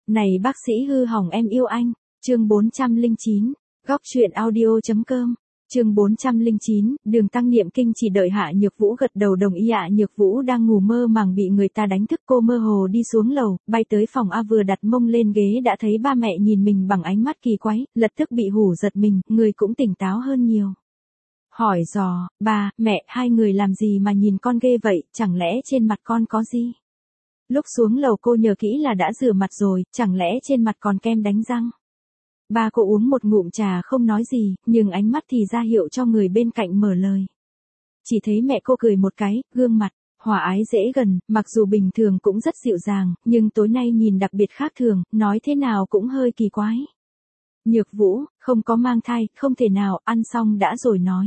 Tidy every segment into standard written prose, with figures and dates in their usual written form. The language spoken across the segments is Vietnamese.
Này bác sĩ hư hỏng em yêu anh. Chương 409. Góc truyện audio.com. Chương 409, Đường Tăng niệm kinh chỉ đợi Hạ Nhược Vũ gật đầu đồng ý. Hạ Nhược Vũ đang ngủ mơ màng bị người ta đánh thức, cô mơ hồ đi xuống lầu, bay tới phòng A, vừa đặt mông lên ghế đã thấy ba mẹ nhìn mình bằng ánh mắt kỳ quái, lập tức bị hù giật mình, người cũng tỉnh táo hơn nhiều. Hỏi dò, ba, mẹ, hai người làm gì mà nhìn con ghê vậy, chẳng lẽ trên mặt con có gì? Lúc xuống lầu cô nhớ kỹ là đã rửa mặt rồi, chẳng lẽ trên mặt còn kem đánh răng? Ba cô uống một ngụm trà không nói gì, nhưng ánh mắt thì ra hiệu cho người bên cạnh mở lời. Chỉ thấy mẹ cô cười một cái, gương mặt hòa ái dễ gần, mặc dù bình thường cũng rất dịu dàng, nhưng tối nay nhìn đặc biệt khác thường, nói thế nào cũng hơi kỳ quái. Nhược Vũ, không có mang thai, không thể nào, ăn xong đã rồi nói.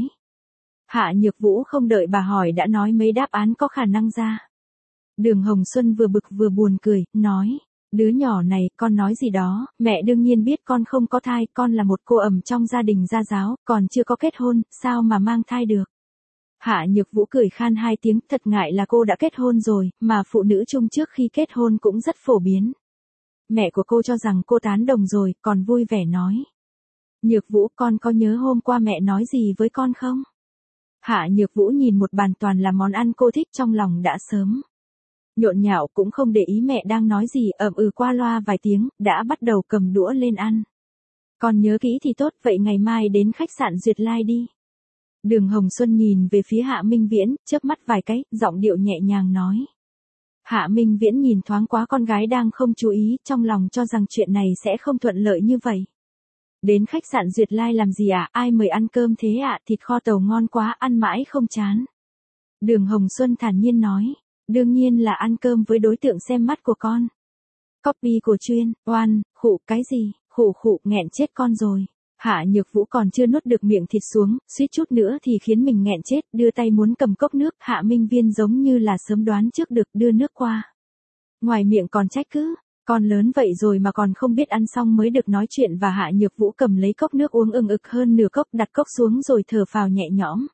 Hạ Nhược Vũ không đợi bà hỏi đã nói mấy đáp án có khả năng ra. Đường Hồng Xuân vừa bực vừa buồn cười, nói. Đứa nhỏ này, con nói gì đó, mẹ đương nhiên biết con không có thai, con là một cô ẩm trong gia đình gia giáo, còn chưa có kết hôn, sao mà mang thai được. Hạ Nhược Vũ cười khan hai tiếng, thật ngại là cô đã kết hôn rồi, mà phụ nữ chung trước khi kết hôn cũng rất phổ biến. Mẹ của cô cho rằng cô tán đồng rồi, còn vui vẻ nói. Nhược Vũ, con có nhớ hôm qua mẹ nói gì với con không? Hạ Nhược Vũ nhìn một bàn toàn là món ăn cô thích, trong lòng đã sớm nhộn nhạo, cũng không để ý mẹ đang nói gì, qua loa vài tiếng, đã bắt đầu cầm đũa lên ăn. Con nhớ kỹ thì tốt, vậy ngày mai đến khách sạn Duyệt Lai đi. Đường Hồng Xuân nhìn về phía Hạ Minh Viễn, chớp mắt vài cái, giọng điệu nhẹ nhàng nói. Hạ Minh Viễn nhìn thoáng qua con gái đang không chú ý, trong lòng cho rằng chuyện này sẽ không thuận lợi như vậy. Đến khách sạn Duyệt Lai làm gì ạ? Ai mời ăn cơm thế ạ? Thịt kho tàu ngon quá, ăn mãi không chán. Đường Hồng Xuân thản nhiên nói. Đương nhiên là ăn cơm với đối tượng xem mắt của con. Copy của chuyên, oan, khụ cái gì, khụ nghẹn chết con rồi. Hạ Nhược Vũ còn chưa nuốt được miệng thịt xuống, suýt chút nữa thì khiến mình nghẹn chết, đưa tay muốn cầm cốc nước, Hạ Minh Viên giống như là sớm đoán trước được đưa nước qua. Ngoài miệng còn trách cứ, con lớn vậy rồi mà còn không biết ăn xong mới được nói chuyện, và Hạ Nhược Vũ cầm lấy cốc nước uống ực hơn nửa cốc, đặt cốc xuống rồi thở phào nhẹ nhõm.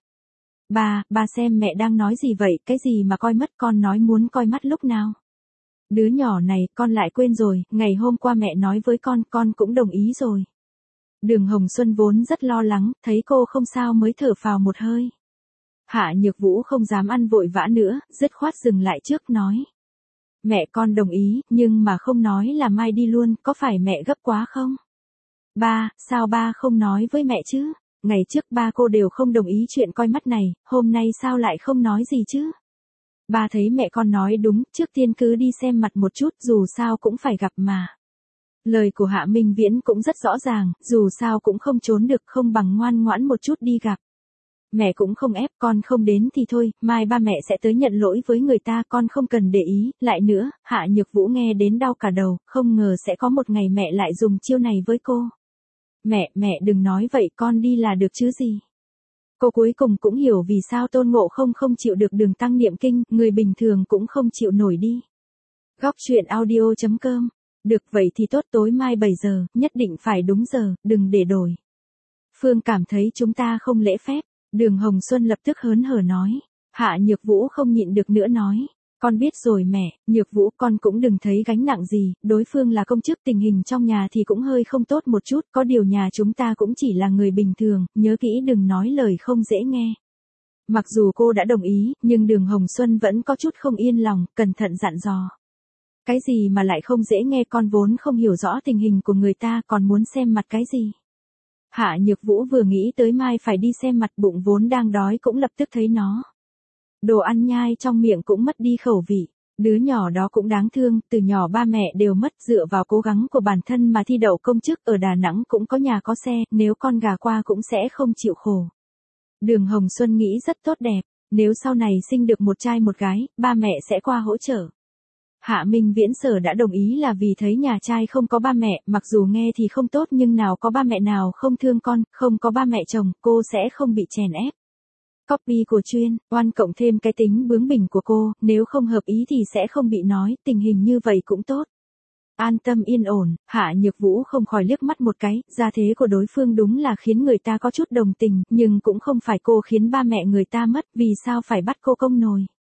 Ba xem mẹ đang nói gì vậy, cái gì mà coi mất, con nói muốn coi mắt lúc nào. Đứa nhỏ này, con lại quên rồi, ngày hôm qua mẹ nói với con cũng đồng ý rồi. Đường Hồng Xuân vốn rất lo lắng, thấy cô không sao mới thở phào một hơi. Hạ Nhược Vũ không dám ăn vội vã nữa, dứt khoát dừng lại trước nói. Mẹ con đồng ý, nhưng mà không nói là mai đi luôn, có phải mẹ gấp quá không? Ba, sao ba không nói với mẹ chứ? Ngày trước ba cô đều không đồng ý chuyện coi mắt này, hôm nay sao lại không nói gì chứ? Ba thấy mẹ con nói đúng, trước tiên cứ đi xem mặt một chút, dù sao cũng phải gặp mà. Lời của Hạ Minh Viễn cũng rất rõ ràng, dù sao cũng không trốn được, không bằng ngoan ngoãn một chút đi gặp. Mẹ cũng không ép, con không đến thì thôi, mai ba mẹ sẽ tới nhận lỗi với người ta, con không cần để ý. Lại nữa, Hạ Nhược Vũ nghe đến đau cả đầu, không ngờ sẽ có một ngày mẹ lại dùng chiêu này với cô. Mẹ đừng nói vậy, con đi là được chứ gì. Cô cuối cùng cũng hiểu vì sao Tôn Ngộ không chịu được Đường Tăng niệm kinh, người bình thường cũng không chịu nổi đi. Góc truyện audio.com. Được vậy thì tốt, tối mai 7 giờ, nhất định phải đúng giờ, đừng để đổi. Phương cảm thấy chúng ta không lễ phép. Đường Hồng Xuân lập tức hớn hở nói. Hạ Nhược Vũ không nhịn được nữa nói. Con biết rồi mẹ, Nhược Vũ, con cũng đừng thấy gánh nặng gì, đối phương là công chức, tình hình trong nhà thì cũng hơi không tốt một chút, có điều nhà chúng ta cũng chỉ là người bình thường, nhớ kỹ đừng nói lời không dễ nghe. Mặc dù cô đã đồng ý, nhưng Đường Hồng Xuân vẫn có chút không yên lòng, cẩn thận dặn dò. Cái gì mà lại không dễ nghe, con vốn không hiểu rõ tình hình của người ta, còn muốn xem mặt cái gì. Hạ Nhược Vũ vừa nghĩ tới mai phải đi xem mặt, bụng vốn đang đói cũng lập tức thấy nó. Đồ ăn nhai trong miệng cũng mất đi khẩu vị. Đứa nhỏ đó cũng đáng thương, từ nhỏ ba mẹ đều mất, dựa vào cố gắng của bản thân mà thi đậu công chức, ở Đà Nẵng cũng có nhà có xe, nếu con gà qua cũng sẽ không chịu khổ. Đường Hồng Xuân nghĩ rất tốt đẹp, nếu sau này sinh được một trai một gái, ba mẹ sẽ qua hỗ trợ. Hạ Minh Viễn sở đã đồng ý là vì thấy nhà trai không có ba mẹ, mặc dù nghe thì không tốt nhưng nào có ba mẹ nào không thương con, không có ba mẹ chồng, cô sẽ không bị chèn ép. Copy của chuyên, oan cộng thêm cái tính bướng bỉnh của cô, nếu không hợp ý thì sẽ không bị nói, tình hình như vậy cũng tốt. An tâm yên ổn, Hạ Nhược Vũ không khỏi liếc mắt một cái, gia thế của đối phương đúng là khiến người ta có chút đồng tình, nhưng cũng không phải cô khiến ba mẹ người ta mất, vì sao phải bắt cô công nồi.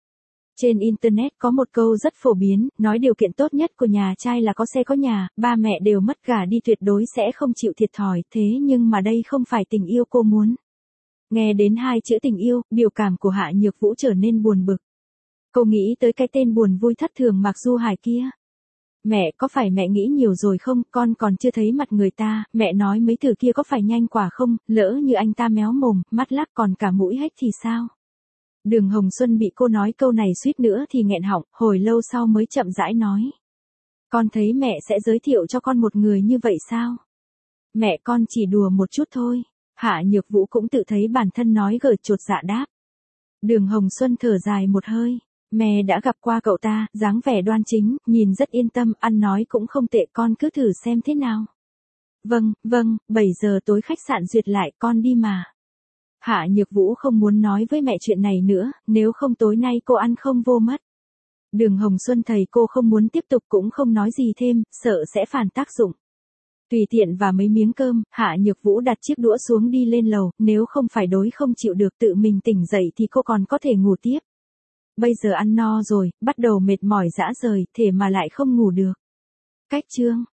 Trên Internet có một câu rất phổ biến, nói điều kiện tốt nhất của nhà trai là có xe có nhà, ba mẹ đều mất gả đi tuyệt đối sẽ không chịu thiệt thòi, thế nhưng mà đây không phải tình yêu cô muốn. Nghe đến hai chữ tình yêu, biểu cảm của Hạ Nhược Vũ trở nên buồn bực. Cô nghĩ tới cái tên buồn vui thất thường Mạc Du Hải kia. Mẹ, có phải mẹ nghĩ nhiều rồi không, con còn chưa thấy mặt người ta, mẹ nói mấy từ kia có phải nhanh quả không, lỡ như anh ta méo mồm, mắt lắc còn cả mũi hếch thì sao? Đường Hồng Xuân bị cô nói câu này suýt nữa thì nghẹn họng, hồi lâu sau mới chậm rãi nói. Con thấy mẹ sẽ giới thiệu cho con một người như vậy sao? Mẹ, con chỉ đùa một chút thôi. Hạ Nhược Vũ cũng tự thấy bản thân nói gở chột dạ đáp. Đường Hồng Xuân thở dài một hơi. Mẹ đã gặp qua cậu ta, dáng vẻ đoan chính, nhìn rất yên tâm, ăn nói cũng không tệ, con cứ thử xem thế nào. Vâng, 7 giờ tối khách sạn duyệt lại, con đi mà. Hạ Nhược Vũ không muốn nói với mẹ chuyện này nữa, nếu không tối nay cô ăn không vô mất. Đường Hồng Xuân thấy cô không muốn tiếp tục cũng không nói gì thêm, sợ sẽ phản tác dụng. Tùy tiện và mấy miếng cơm, Hạ Nhược Vũ đặt chiếc đũa xuống đi lên lầu, nếu không phải đối không chịu được tự mình tỉnh dậy thì cô còn có thể ngủ tiếp. Bây giờ ăn no rồi, bắt đầu mệt mỏi rã rời, thể mà lại không ngủ được. Cách chương